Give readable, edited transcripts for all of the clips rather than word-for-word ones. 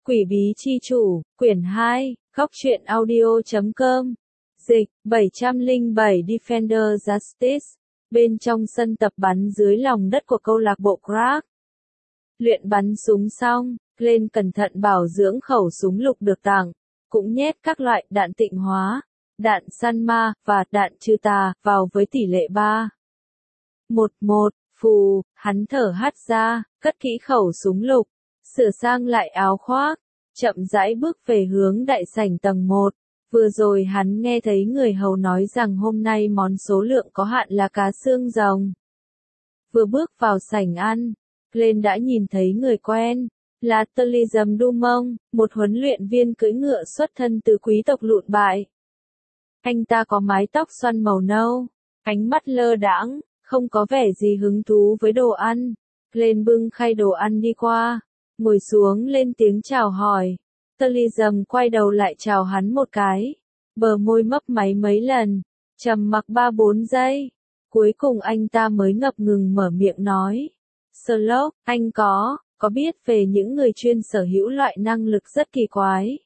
Quỷ bí chi chủ, quyển 2, góc truyện audio.com. Dịch, 707 Defender Justice. Bên trong sân tập bắn dưới lòng đất của câu lạc bộ Crack. Luyện bắn súng xong, Glenn cẩn thận bảo dưỡng khẩu súng lục được tặng, cũng nhét các loại đạn tịnh hóa, đạn săn ma và đạn trừ tà vào với tỷ lệ 3:1:1. Phù, hắn thở hắt ra, cất kỹ khẩu súng lục, sửa sang lại áo khoác, chậm rãi bước về hướng đại sảnh tầng 1. Vừa rồi hắn nghe thấy người hầu nói rằng hôm nay món số lượng có hạn là cá xương rồng. Vừa bước vào sảnh ăn, Glenn đã nhìn thấy người quen, là Talism Dumont, một huấn luyện viên cưỡi ngựa xuất thân từ quý tộc lụn bại. Anh ta có mái tóc xoăn màu nâu, ánh mắt lơ đãng, không có vẻ gì hứng thú với đồ ăn. Glenn bưng khay đồ ăn đi qua, ngồi xuống lên tiếng chào hỏi. Talism quay đầu lại chào hắn một cái, bờ môi mấp máy mấy lần, trầm mặc 3-4 giây. Cuối cùng anh ta mới ngập ngừng mở miệng nói. Sherlock, anh có biết về những người chuyên sở hữu loại năng lực rất kỳ quái,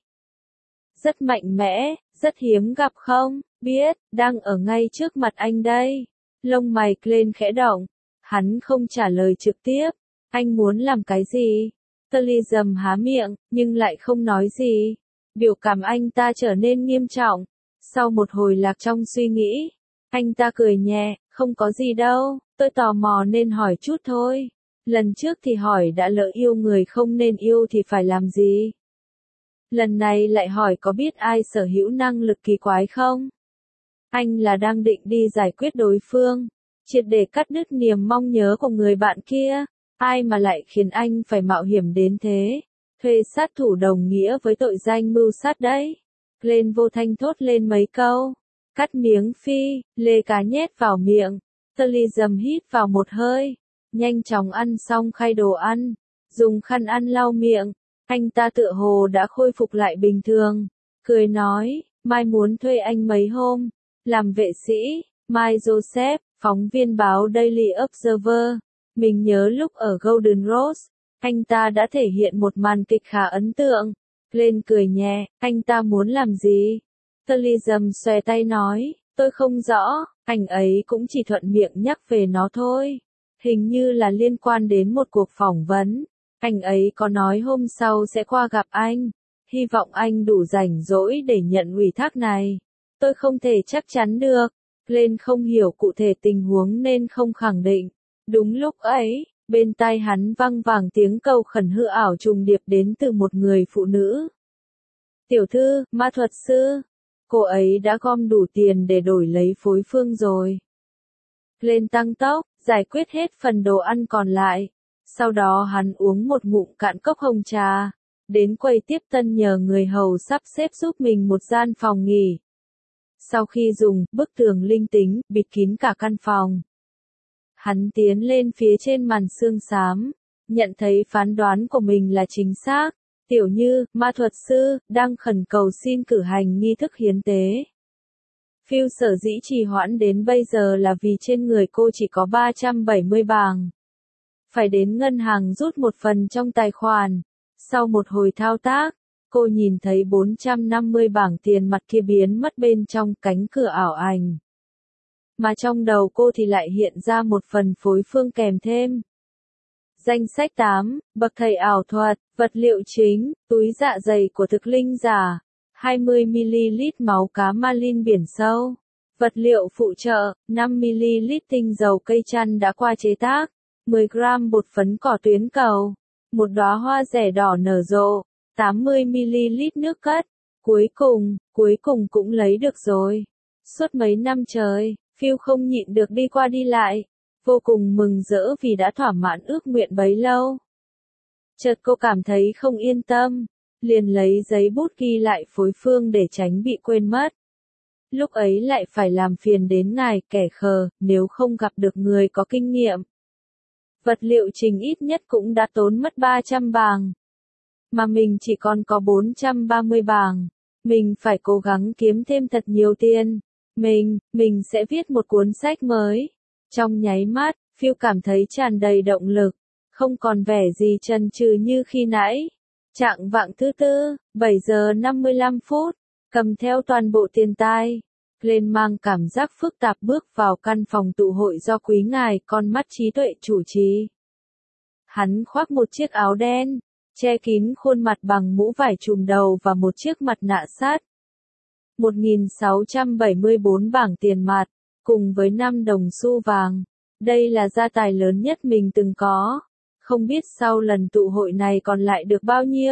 rất mạnh mẽ, rất hiếm gặp không? Biết, đang ở ngay trước mặt anh đây. Lông mày Glenn khẽ động, hắn không trả lời trực tiếp. Anh muốn làm cái gì? Talism há miệng, nhưng lại không nói gì. Biểu cảm anh ta trở nên nghiêm trọng. Sau một hồi lạc trong suy nghĩ, anh ta cười nhẹ, không có gì đâu, tôi tò mò nên hỏi chút thôi. Lần trước thì hỏi đã lỡ yêu người không nên yêu thì phải làm gì? Lần này lại hỏi có biết ai sở hữu năng lực kỳ quái không? Anh là đang định đi giải quyết đối phương, triệt để cắt đứt niềm mong nhớ của người bạn kia. Ai mà lại khiến anh phải mạo hiểm đến thế? Thuê sát thủ đồng nghĩa với tội danh mưu sát đấy. Glenn vô thanh thốt lên mấy câu. Cắt miếng phi, lê cá nhét vào miệng. Talism hít vào một hơi. Nhanh chóng ăn xong khay đồ ăn. Dùng khăn ăn lau miệng. Anh ta tựa hồ đã khôi phục lại bình thường. Cười nói, mai muốn thuê anh mấy hôm. Làm vệ sĩ. Mai Joseph, phóng viên báo Daily Observer. Mình nhớ lúc ở Golden Rose, anh ta đã thể hiện một màn kịch khá ấn tượng. Glenn cười nhẹ, anh ta muốn làm gì? Talism xòe tay nói, tôi không rõ, anh ấy cũng chỉ thuận miệng nhắc về nó thôi. Hình như là liên quan đến một cuộc phỏng vấn. Anh ấy có nói hôm sau sẽ qua gặp anh. Hy vọng anh đủ rảnh rỗi để nhận ủy thác này. Tôi không thể chắc chắn được. Glenn không hiểu cụ thể tình huống nên không khẳng định. Đúng lúc ấy, bên tai hắn vang vẳng tiếng cầu khẩn hư ảo trùng điệp đến từ một người phụ nữ. Tiểu thư, ma thuật sư, cô ấy đã gom đủ tiền để đổi lấy phối phương rồi. Glenn tăng tốc, giải quyết hết phần đồ ăn còn lại. Sau đó hắn uống một ngụm cạn cốc hồng trà, đến quầy tiếp tân nhờ người hầu sắp xếp giúp mình một gian phòng nghỉ. Sau khi dùng bức tường linh tính bịt kín cả căn phòng, hắn tiến lên phía trên màn sương xám, nhận thấy phán đoán của mình là chính xác. Tiểu Như, ma thuật sư, đang khẩn cầu xin cử hành nghi thức hiến tế. Phil sở dĩ trì hoãn đến bây giờ là vì trên người cô chỉ có 370 bảng. Phải đến ngân hàng rút một phần trong tài khoản. Sau một hồi thao tác, cô nhìn thấy 450 bảng tiền mặt kia biến mất bên trong cánh cửa ảo ảnh. Mà trong đầu cô thì lại hiện ra một phần phối phương kèm thêm. Danh sách 8, bậc thầy ảo thuật, vật liệu chính, túi dạ dày của thực linh giả, 20ml máu cá marlin biển sâu, vật liệu phụ trợ, 5ml tinh dầu cây chăn đã qua chế tác, 10g bột phấn cỏ tuyến cầu, một đóa hoa rẻ đỏ nở rộ, 80ml nước cất. Cuối cùng cũng lấy được rồi. Suốt mấy năm trời, Phil không nhịn được đi qua đi lại, vô cùng mừng rỡ vì đã thỏa mãn ước nguyện bấy lâu. Chợt cô cảm thấy không yên tâm, liền lấy giấy bút ghi lại phối phương để tránh bị quên mất. Lúc ấy lại phải làm phiền đến ngài kẻ khờ, nếu không gặp được người có kinh nghiệm. Vật liệu trình ít nhất cũng đã tốn mất 300 bảng. Mà mình chỉ còn có 430 bảng. Mình phải cố gắng kiếm thêm thật nhiều tiền. Mình sẽ viết một cuốn sách mới. Trong nháy mắt, Phil cảm thấy tràn đầy động lực, không còn vẻ gì chần chừ như khi nãy. Chạng vạng thứ Tư, 7 giờ 55 phút, cầm theo toàn bộ tiền tài, Glenn mang cảm giác phức tạp bước vào căn phòng tụ hội do quý ngài con mắt trí tuệ chủ trì. Hắn khoác một chiếc áo đen, che kín khuôn mặt bằng mũ vải trùm đầu và một chiếc mặt nạ sát. 1.674 bảng tiền mặt, cùng với 5 đồng xu vàng. Đây là gia tài lớn nhất mình từng có. Không biết sau lần tụ hội này còn lại được bao nhiêu.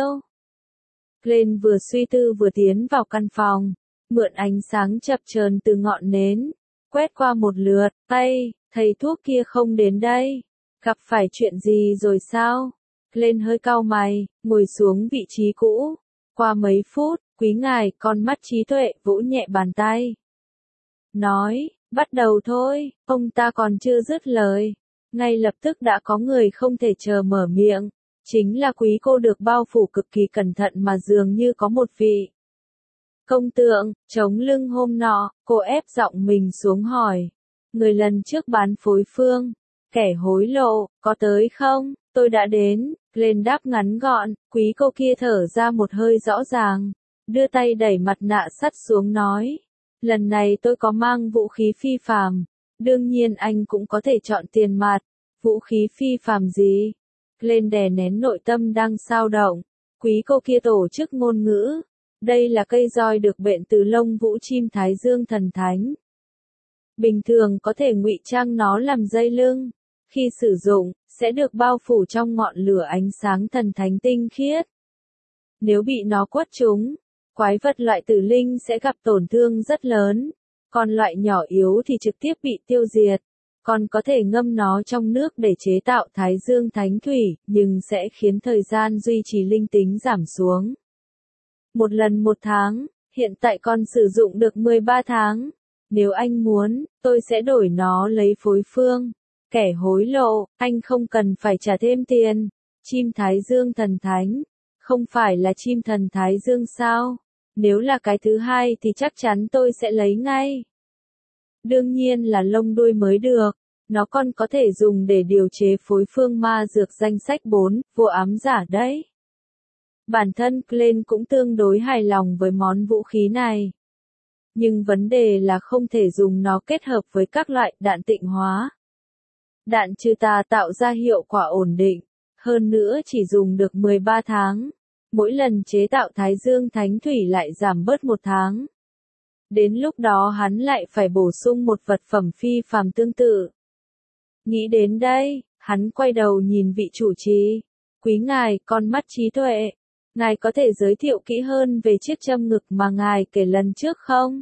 Glenn vừa suy tư vừa tiến vào căn phòng, mượn ánh sáng chập chờn từ ngọn nến, quét qua một lượt, thầy thuốc kia không đến đây. Gặp phải chuyện gì rồi sao? Glenn hơi cau mày, ngồi xuống vị trí cũ. Qua mấy phút, quý ngài con mắt trí tuệ vỗ nhẹ bàn tay. Nói, bắt đầu thôi, ông ta còn chưa dứt lời. Ngay lập tức đã có người không thể chờ mở miệng. Chính là quý cô được bao phủ cực kỳ cẩn thận mà dường như có một vị công tượng, chống lưng hôm nọ, cô ép giọng mình xuống hỏi. Người lần trước bán phối phương, kẻ hối lộ, có tới không? Tôi đã đến, Glenn đáp ngắn gọn, quý cô kia thở ra một hơi rõ ràng, đưa tay đẩy mặt nạ sắt xuống nói. Lần này tôi có mang vũ khí phi phàm, đương nhiên anh cũng có thể chọn tiền mặt. Vũ khí phi phàm gì? Glenn đè nén nội tâm đang xao động. Quý cô kia tổ chức ngôn ngữ. Đây là cây roi được bện từ lông vũ chim Thái Dương thần thánh. Bình thường có thể ngụy trang nó làm dây lưng. Khi sử dụng, sẽ được bao phủ trong ngọn lửa ánh sáng thần thánh tinh khiết. Nếu bị nó quất trúng, quái vật loại tử linh sẽ gặp tổn thương rất lớn. Còn loại nhỏ yếu thì trực tiếp bị tiêu diệt. Còn có thể ngâm nó trong nước để chế tạo Thái Dương thánh thủy, nhưng sẽ khiến thời gian duy trì linh tính giảm xuống. Một lần 1 tháng, hiện tại con sử dụng được 13 tháng. Nếu anh muốn, tôi sẽ đổi nó lấy phối phương. Kẻ hối lộ, anh không cần phải trả thêm tiền. Chim Thái Dương thần thánh, không phải là chim thần Thái Dương sao? Nếu là cái thứ hai thì chắc chắn tôi sẽ lấy ngay. Đương nhiên là lông đuôi mới được. Nó còn có thể dùng để điều chế phối phương ma dược danh sách 4, vô ám giả đấy. Bản thân Glenn cũng tương đối hài lòng với món vũ khí này. Nhưng vấn đề là không thể dùng nó kết hợp với các loại đạn tịnh hóa. Đạn trừ tà tạo ra hiệu quả ổn định, hơn nữa chỉ dùng được 13 tháng. Mỗi lần chế tạo Thái Dương thánh thủy lại giảm bớt 1 tháng. Đến lúc đó hắn lại phải bổ sung một vật phẩm phi phàm tương tự. Nghĩ đến đây, hắn quay đầu nhìn vị chủ trì. Quý ngài, con mắt trí tuệ. Ngài có thể giới thiệu kỹ hơn về chiếc châm ngực mà ngài kể lần trước không?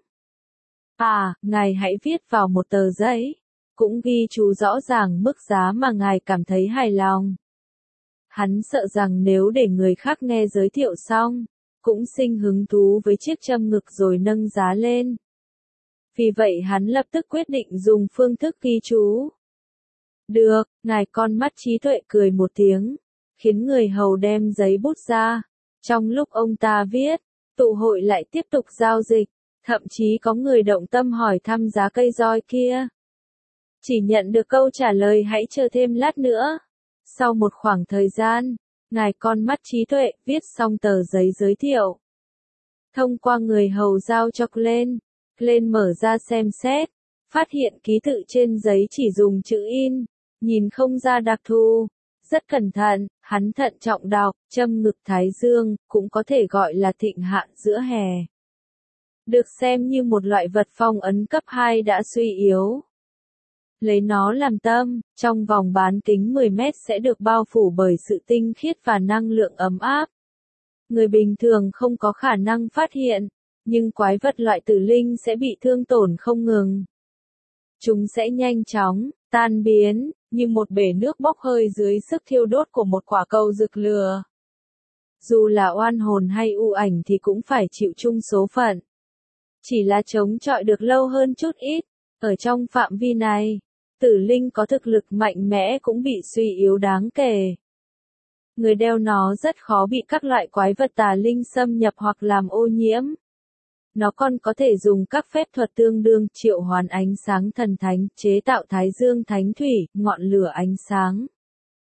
Ngài hãy viết vào một tờ giấy. Cũng ghi chú rõ ràng mức giá mà ngài cảm thấy hài lòng. Hắn sợ rằng nếu để người khác nghe giới thiệu xong, cũng sinh hứng thú với chiếc châm ngực rồi nâng giá lên. Vì vậy hắn lập tức quyết định dùng phương thức ghi chú. Được, ngài con mắt trí tuệ cười một tiếng, khiến người hầu đem giấy bút ra. Trong lúc ông ta viết, tụ hội lại tiếp tục giao dịch, thậm chí có người động tâm hỏi thăm giá cây roi kia. Chỉ nhận được câu trả lời hãy chờ thêm lát nữa. Sau một khoảng thời gian, ngài con mắt trí tuệ viết xong tờ giấy giới thiệu. Thông qua người hầu giao cho Glenn, Glenn mở ra xem xét, phát hiện ký tự trên giấy chỉ dùng chữ in, nhìn không ra đặc thù. Rất cẩn thận, hắn thận trọng đọc, châm ngực Thái Dương, cũng có thể gọi là thịnh hạn giữa hè. Được xem như một loại vật phong ấn cấp 2 đã suy yếu. Lấy nó làm tâm, trong vòng bán kính 10 mét sẽ được bao phủ bởi sự tinh khiết và năng lượng ấm áp. Người bình thường không có khả năng phát hiện, nhưng quái vật loại tử linh sẽ bị thương tổn không ngừng. Chúng sẽ nhanh chóng tan biến, như một bể nước bốc hơi dưới sức thiêu đốt của một quả cầu rực lửa. Dù là oan hồn hay u ảnh thì cũng phải chịu chung số phận. Chỉ là chống chọi được lâu hơn chút ít. Ở trong phạm vi này, tử linh có thực lực mạnh mẽ cũng bị suy yếu đáng kể. Người đeo nó rất khó bị các loại quái vật tà linh xâm nhập hoặc làm ô nhiễm. Nó còn có thể dùng các phép thuật tương đương triệu hoán ánh sáng thần thánh, chế tạo Thái Dương thánh thủy, ngọn lửa ánh sáng.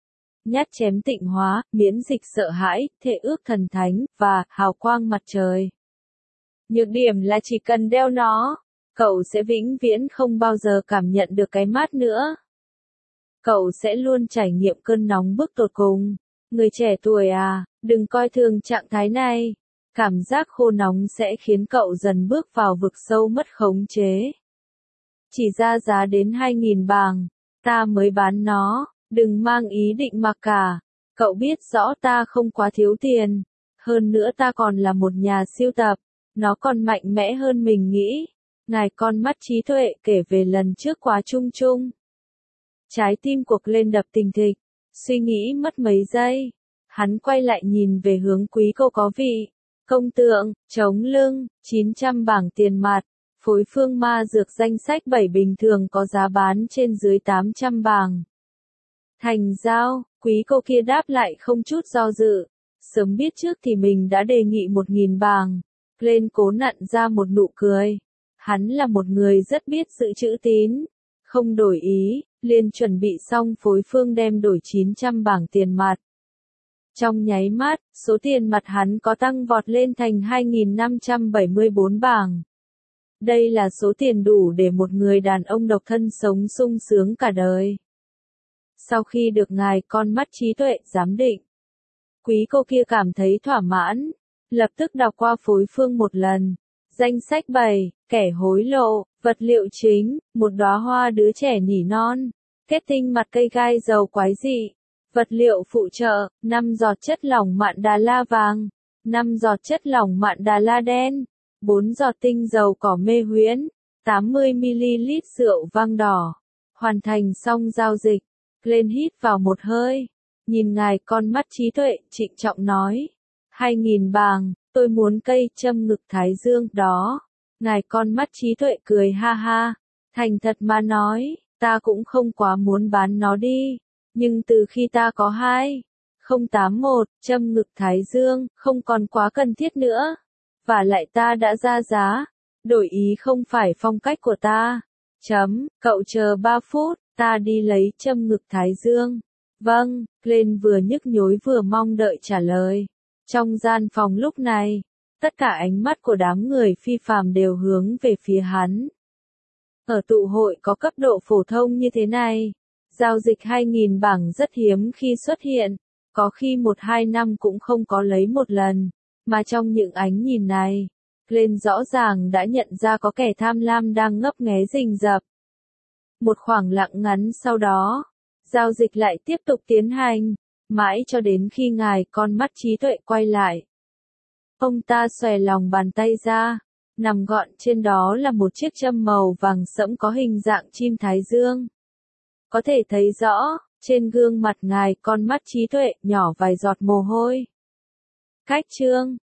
nhát chém tịnh hóa, miễn dịch sợ hãi, thệ ước thần thánh, và hào quang mặt trời. Nhược điểm là chỉ cần đeo nó, cậu sẽ vĩnh viễn không bao giờ cảm nhận được cái mát nữa. Cậu sẽ luôn trải nghiệm cơn nóng bức tột cùng. Người trẻ tuổi à, đừng coi thường trạng thái này. Cảm giác khô nóng sẽ khiến cậu dần bước vào vực sâu mất khống chế. Chỉ ra giá đến 2.000 bảng, ta mới bán nó, đừng mang ý định mặc cả. Cậu biết rõ ta không quá thiếu tiền. Hơn nữa ta còn là một nhà sưu tập, nó còn mạnh mẽ hơn mình nghĩ. Ngài con mắt trí tuệ kể về lần trước quá chung chung. Trái tim cuộc lên đập thình thịch, suy nghĩ mất mấy giây. Hắn quay lại nhìn về hướng quý cô có vị. Công tượng, chống lưng, 900 bảng tiền mặt. Phối phương ma dược danh sách 7 bình thường có giá bán trên dưới 800 bảng. Thành giao, quý cô kia đáp lại không chút do dự. Sớm biết trước thì mình đã đề nghị 1.000 bảng. Lên cố nặn ra một nụ cười. Hắn là một người rất biết giữ chữ tín. Không đổi ý, liền chuẩn bị xong phối phương đem đổi 900 bảng tiền mặt. Trong nháy mắt, số tiền mặt hắn có tăng vọt lên thành 2.574 bảng. Đây là số tiền đủ để một người đàn ông độc thân sống sung sướng cả đời. Sau khi được ngài con mắt trí tuệ giám định, quý cô kia cảm thấy thỏa mãn, lập tức đọc qua phối phương một lần. Danh sách 7, kẻ hối lộ, vật liệu chính, một đóa hoa đứa trẻ nỉ non, kết tinh mặt cây gai dầu quái dị. Vật liệu phụ trợ, 5 giọt chất lỏng mạn đà la vàng, 5 giọt chất lỏng mạn đà la đen, 4 giọt tinh dầu cỏ mê huyễn, 80ml rượu vang đỏ. Hoàn thành xong giao dịch, Glenn hít vào một hơi, nhìn ngài con mắt trí tuệ, trịnh trọng nói. 2.000 bảng, tôi muốn cây châm ngực thái dương đó. Ngài con mắt trí tuệ cười ha ha, thành thật mà nói, ta cũng không quá muốn bán nó đi. Nhưng từ khi ta có 2081 châm ngực thái dương, không còn quá cần thiết nữa. Và lại ta đã ra giá, đổi ý không phải phong cách của ta. Cậu chờ 3 phút, ta đi lấy châm ngực thái dương. Vâng, Glenn vừa nhức nhối vừa mong đợi trả lời. Trong gian phòng lúc này, tất cả ánh mắt của đám người phi phàm đều hướng về phía hắn. Ở tụ hội có cấp độ phổ thông như thế này, giao dịch 2.000 bảng rất hiếm khi xuất hiện, có khi 1-2 năm cũng không có lấy một lần, mà trong những ánh nhìn này, Glenn rõ ràng đã nhận ra có kẻ tham lam đang ngấp nghé rình rập. Một khoảng lặng ngắn sau đó, giao dịch lại tiếp tục tiến hành, mãi cho đến khi ngài con mắt trí tuệ quay lại. Ông ta xòe lòng bàn tay ra, nằm gọn trên đó là một chiếc châm màu vàng sẫm có hình dạng chim thái dương. Có thể thấy rõ, trên gương mặt ngài con mắt trí tuệ nhỏ vài giọt mồ hôi. Cách chương